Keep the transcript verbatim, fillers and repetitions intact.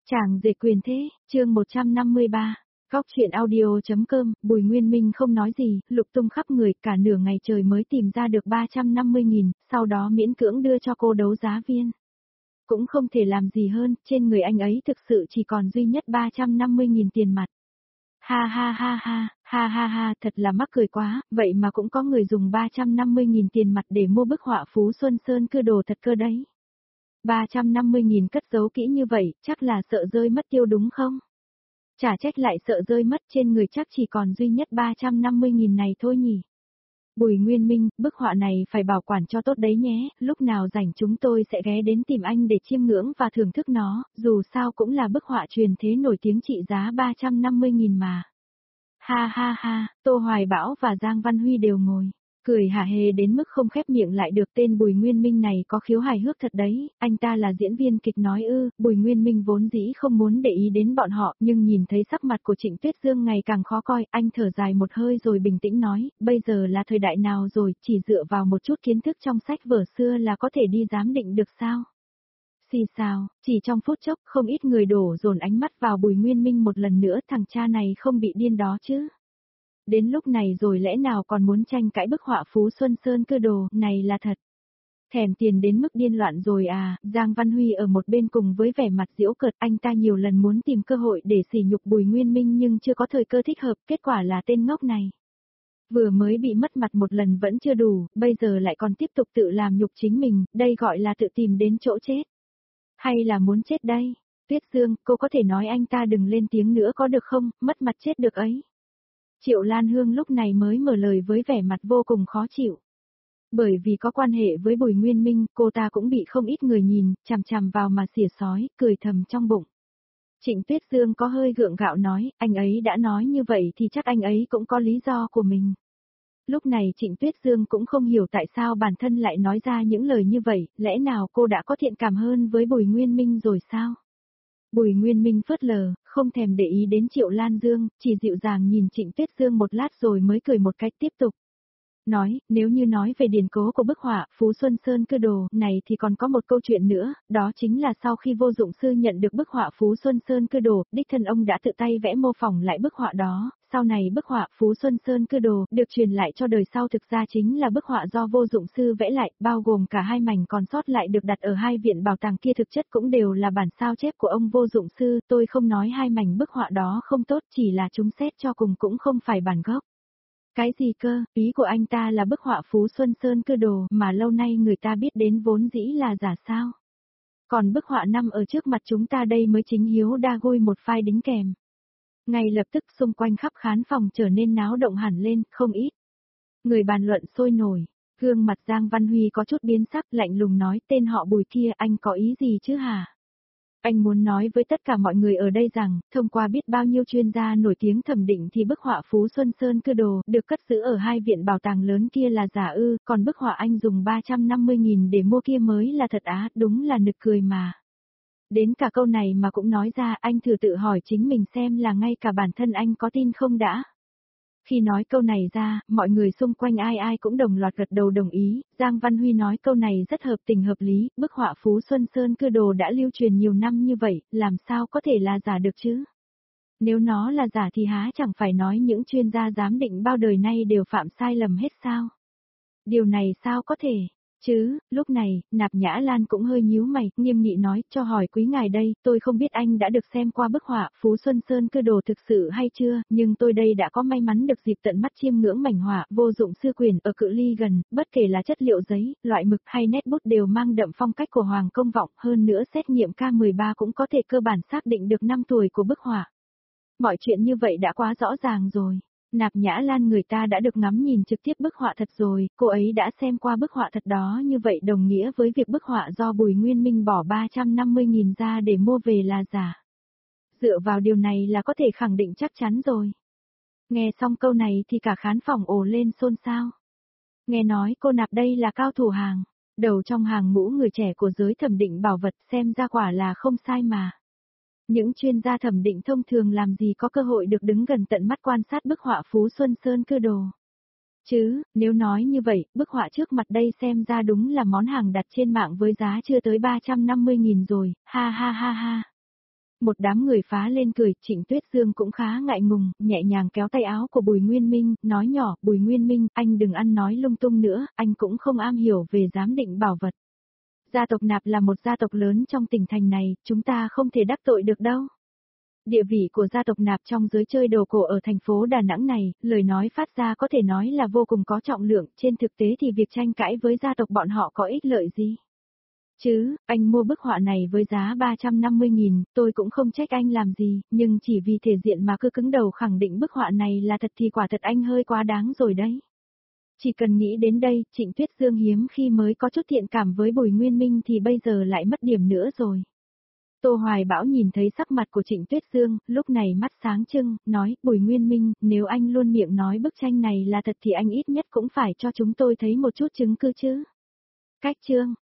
Chàng dệt quyền thế, chương một trăm năm mươi ba. Góc truyện audio.com, Bùi Nguyên Minh không nói gì, lục tung khắp người, cả nửa ngày trời mới tìm ra được ba trăm năm mươi nghìn, sau đó miễn cưỡng đưa cho cô đấu giá viên. Cũng không thể làm gì hơn, trên người anh ấy thực sự chỉ còn duy nhất ba trăm năm mươi nghìn tiền mặt. Ha ha ha ha, ha ha ha, thật là mắc cười quá, vậy mà cũng có người dùng ba trăm năm mươi nghìn tiền mặt để mua bức họa Phú Xuân Sơn cưa đồ thật cơ đấy. ba trăm năm mươi nghìn cất giấu kỹ như vậy, chắc là sợ rơi mất tiêu đúng không? Chả trách lại sợ rơi mất, trên người chắc chỉ còn duy nhất ba trăm năm mươi nghìn này thôi nhỉ. Bùi Nguyên Minh, bức họa này phải bảo quản cho tốt đấy nhé, lúc nào rảnh chúng tôi sẽ ghé đến tìm anh để chiêm ngưỡng và thưởng thức nó, dù sao cũng là bức họa truyền thế nổi tiếng trị giá ba trăm năm mươi nghìn mà. Ha ha ha, Tô Hoài Bão và Giang Văn Huy đều ngồi, cười hả hê đến mức không khép miệng lại được. Tên Bùi Nguyên Minh này có khiếu hài hước thật đấy, anh ta là diễn viên kịch nói ư. Bùi Nguyên Minh vốn dĩ không muốn để ý đến bọn họ, nhưng nhìn thấy sắc mặt của Trịnh Tuyết Dương ngày càng khó coi, anh thở dài một hơi rồi bình tĩnh nói, bây giờ là thời đại nào rồi, chỉ dựa vào một chút kiến thức trong sách vở xưa là có thể đi giám định được sao? Xì xào, chỉ trong phút chốc không ít người đổ dồn ánh mắt vào Bùi Nguyên Minh một lần nữa, thằng cha này không bị điên đó chứ. Đến lúc này rồi lẽ nào còn muốn tranh cãi bức họa Phú Xuân Sơn cưa đồ, này là thật. Thèm tiền đến mức điên loạn rồi à, Giang Văn Huy ở một bên cùng với vẻ mặt giễu cợt, anh ta nhiều lần muốn tìm cơ hội để sỉ nhục Bùi Nguyên Minh nhưng chưa có thời cơ thích hợp, kết quả là tên ngốc này. Vừa mới bị mất mặt một lần vẫn chưa đủ, bây giờ lại còn tiếp tục tự làm nhục chính mình, đây gọi là tự tìm đến chỗ chết. Hay là muốn chết đây? Tuyết Dương, cô có thể nói anh ta đừng lên tiếng nữa có được không, mất mặt chết được ấy. Triệu Lan Hương lúc này mới mở lời với vẻ mặt vô cùng khó chịu. Bởi vì có quan hệ với Bùi Nguyên Minh, cô ta cũng bị không ít người nhìn, chằm chằm vào mà xỉa sói, cười thầm trong bụng. Trịnh Tuyết Dương có hơi gượng gạo nói, anh ấy đã nói như vậy thì chắc anh ấy cũng có lý do của mình. Lúc này Trịnh Tuyết Dương cũng không hiểu tại sao bản thân lại nói ra những lời như vậy, lẽ nào cô đã có thiện cảm hơn với Bùi Nguyên Minh rồi sao? Bùi Nguyên Minh phớt lờ, không thèm để ý đến Triệu Lan Dương, chỉ dịu dàng nhìn Trịnh Tuyết Dương một lát rồi mới cười một cách tiếp tục. Nói, nếu như nói về điển cố của bức họa Phú Xuân Sơn cưa đồ này thì còn có một câu chuyện nữa, đó chính là sau khi Vô Dụng Sư nhận được bức họa Phú Xuân Sơn cưa đồ, đích thân ông đã tự tay vẽ mô phỏng lại bức họa đó, sau này bức họa Phú Xuân Sơn cưa đồ được truyền lại cho đời sau, thực ra chính là bức họa do Vô Dụng Sư vẽ lại, bao gồm cả hai mảnh còn sót lại được đặt ở hai viện bảo tàng kia, thực chất cũng đều là bản sao chép của ông Vô Dụng Sư, tôi không nói hai mảnh bức họa đó không tốt, chỉ là chúng xét cho cùng cũng không phải bản gốc. Cái gì cơ, ý của anh ta là bức họa Phú Xuân Sơn cưa đồ mà lâu nay người ta biết đến vốn dĩ là giả sao. Còn bức họa nằm ở trước mặt chúng ta đây mới chính hiếu đa gôi một file đính kèm. Ngay lập tức xung quanh khắp khán phòng trở nên náo động hẳn lên, không ít. Người bàn luận sôi nổi, gương mặt Giang Văn Huy có chút biến sắc, lạnh lùng nói, tên họ Bùi kia, anh có ý gì chứ hả? Anh muốn nói với tất cả mọi người ở đây rằng, thông qua biết bao nhiêu chuyên gia nổi tiếng thẩm định thì bức họa Phú Xuân Sơn cưa đồ được cất giữ ở hai viện bảo tàng lớn kia là giả ư, còn bức họa anh dùng ba trăm năm mươi nghìn để mua kia mới là thật á, đúng là nực cười mà. Đến cả câu này mà cũng nói ra, anh thử tự hỏi chính mình xem là ngay cả bản thân anh có tin không đã. Khi nói câu này ra, mọi người xung quanh ai ai cũng đồng loạt gật đầu đồng ý, Giang Văn Huy nói câu này rất hợp tình hợp lý, bức họa Phú Xuân Sơn cưa đồ đã lưu truyền nhiều năm như vậy, làm sao có thể là giả được chứ? Nếu nó là giả thì há chẳng phải nói những chuyên gia giám định bao đời nay đều phạm sai lầm hết sao? Điều này sao có thể? Chứ, lúc này, Nạp Nhã Lan cũng hơi nhíu mày, nghiêm nghị nói, cho hỏi quý ngài đây, tôi không biết anh đã được xem qua bức họa Phú Xuân Sơn cưa đồ thực sự hay chưa, nhưng tôi đây đã có may mắn được dịp tận mắt chiêm ngưỡng mảnh họa Vô Dụng Sư quyển ở cự ly gần, bất kể là chất liệu giấy, loại mực hay nét bút đều mang đậm phong cách của Hoàng Công Vọng, hơn nữa xét nghiệm K mười ba cũng có thể cơ bản xác định được năm tuổi của bức họa. Mọi chuyện như vậy đã quá rõ ràng rồi. Nạp Nhã Lan người ta đã được ngắm nhìn trực tiếp bức họa thật rồi, cô ấy đã xem qua bức họa thật đó, như vậy đồng nghĩa với việc bức họa do Bùi Nguyên Minh bỏ ba trăm năm mươi nghìn ra để mua về là giả. Dựa vào điều này là có thể khẳng định chắc chắn rồi. Nghe xong câu này thì cả khán phòng ồ lên xôn xao. Nghe nói cô Nạp đây là cao thủ hàng, đầu trong hàng ngũ người trẻ của giới thẩm định bảo vật, xem ra quả là không sai mà. Những chuyên gia thẩm định thông thường làm gì có cơ hội được đứng gần tận mắt quan sát bức họa Phú Xuân Sơn cưa đồ. Chứ, nếu nói như vậy, bức họa trước mặt đây xem ra đúng là món hàng đặt trên mạng với giá chưa tới ba trăm năm mươi nghìn rồi, ha ha ha ha. Một đám người phá lên cười, Trịnh Tuyết Dương cũng khá ngại ngùng, nhẹ nhàng kéo tay áo của Bùi Nguyên Minh, nói nhỏ, Bùi Nguyên Minh, anh đừng ăn nói lung tung nữa, anh cũng không am hiểu về giám định bảo vật. Gia tộc Nạp là một gia tộc lớn trong tỉnh thành này, chúng ta không thể đắc tội được đâu. Địa vị của gia tộc Nạp trong giới chơi đồ cổ ở thành phố Đà Nẵng này, lời nói phát ra có thể nói là vô cùng có trọng lượng, trên thực tế thì việc tranh cãi với gia tộc bọn họ có ích lợi gì? Chứ, anh mua bức họa này với giá ba trăm năm mươi nghìn, tôi cũng không trách anh làm gì, nhưng chỉ vì thể diện mà cứ cứng đầu khẳng định bức họa này là thật thì quả thật anh hơi quá đáng rồi đấy. Chỉ cần nghĩ đến đây, Trịnh Tuyết Dương hiếm khi mới có chút thiện cảm với Bùi Nguyên Minh thì bây giờ lại mất điểm nữa rồi. Tô Hoài Bão nhìn thấy sắc mặt của Trịnh Tuyết Dương, lúc này mắt sáng trưng, nói, Bùi Nguyên Minh, nếu anh luôn miệng nói bức tranh này là thật thì anh ít nhất cũng phải cho chúng tôi thấy một chút chứng cứ chứ. Cách chương